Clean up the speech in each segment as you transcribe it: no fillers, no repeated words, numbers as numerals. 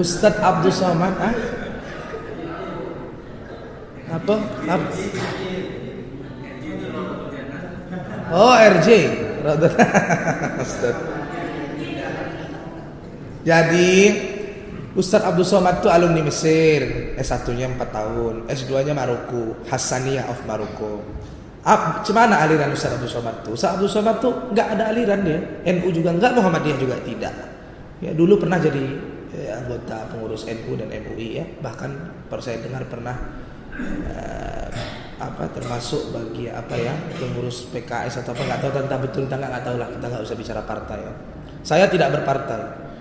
Ustadz Abdul Somad apa? Oh, RJ. Jadi Ustadz Abdul Somad itu alumni Mesir, S1-nya 4 tahun, S2-nya Maroko, Hassaniyah of Maroko. Cemana aliran Ustadz Abdul Somad itu? Ustadz Abdul Somad itu nggak ada aliran dia, NU juga nggak, Muhammadiyah juga tidak. Ya dulu pernah jadi anggota pengurus NU dan MUI ya, bahkan saya dengar pernah termasuk bagi pengurus PKS atau apa, nggak tahu tentang betul tentang, nggak tahu lah, kita nggak usah bicara partai ya. Saya tidak berpartai.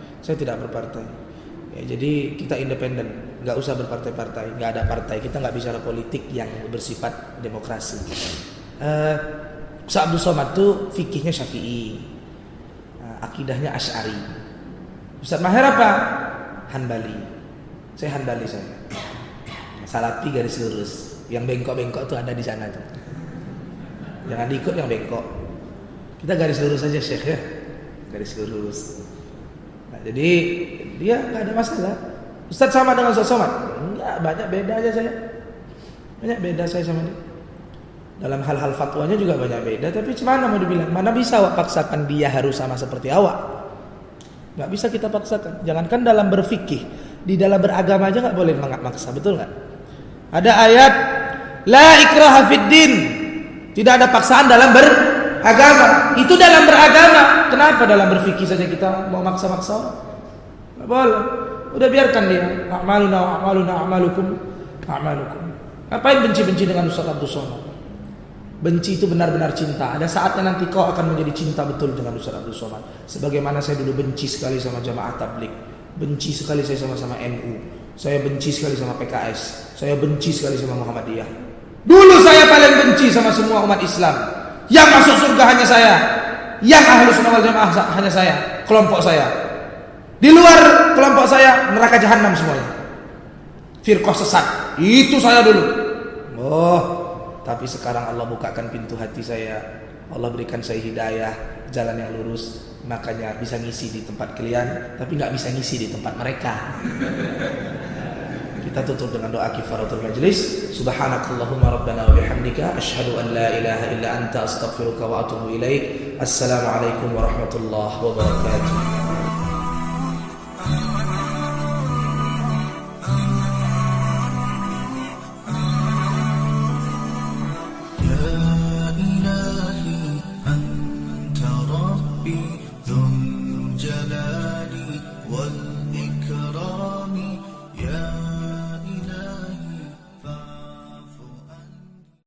Ya, jadi kita independen, nggak usah berpartai-partai, nggak ada partai, kita nggak bicara politik yang bersifat demokrasi. Ustadz Abdul Somad itu fikihnya Syafi'i, akidahnya Asy'ari. Ustadz Maher apa? Hanbali. Saya Hanbali saya. Salafi garis lurus. Yang bengkok-bengkok itu ada di sana tuh. Jangan diikut yang bengkok. Kita garis lurus aja Syekh ya. Garis lurus. Nah, jadi dia nggak ada masalah. Ustadz sama dengan Ustadz Somad? Enggak, banyak beda aja saya. Banyak beda saya sama dia. Dalam hal-hal fatwanya juga banyak beda. Tapi gimana mau dibilang? Mana bisa awak paksakan dia harus sama seperti awak? Nggak bisa kita paksakan. Jangankan dalam berfikih, di dalam beragama aja nggak boleh maksa, betul nggak? Ada ayat la ikraha fid din. Tidak ada paksaan dalam beragama. Itu dalam beragama. Kenapa dalam berfikih saja kita mau maksa-maksa? Nggak boleh. Udah biarkan dia. A'maluna a'malukum. Ngapain benci-benci dengan Ustadz Abdul Somad? Benci itu benar-benar cinta. Ada saatnya nanti kau akan menjadi cinta betul dengan Ustadz Abdul Somad. Sebagaimana saya dulu benci sekali sama Jamaah Tabligh, benci sekali saya sama NU, saya benci sekali sama PKS, saya benci sekali sama Muhammadiyah. Dulu saya paling benci sama semua umat Islam. Yang masuk surga hanya saya, yang Ahlus Sunnah wal Jamaah hanya saya, kelompok saya. Di luar kelompok saya neraka jahanam semuanya. Firqah sesat. Itu saya dulu. Tapi sekarang Allah bukakan pintu hati saya, Allah berikan saya hidayah, jalan yang lurus, makanya bisa ngisi di tempat kalian, tapi nggak bisa ngisi di tempat mereka. Kita tutup dengan doa kifaratul majlis. Subhanakallahumma rabbana wa bihamdika asyhadu an la ilaha illa anta astaghfiruka wa atubu ilaik. Assalamualaikum warahmatullahi wabarakatuh.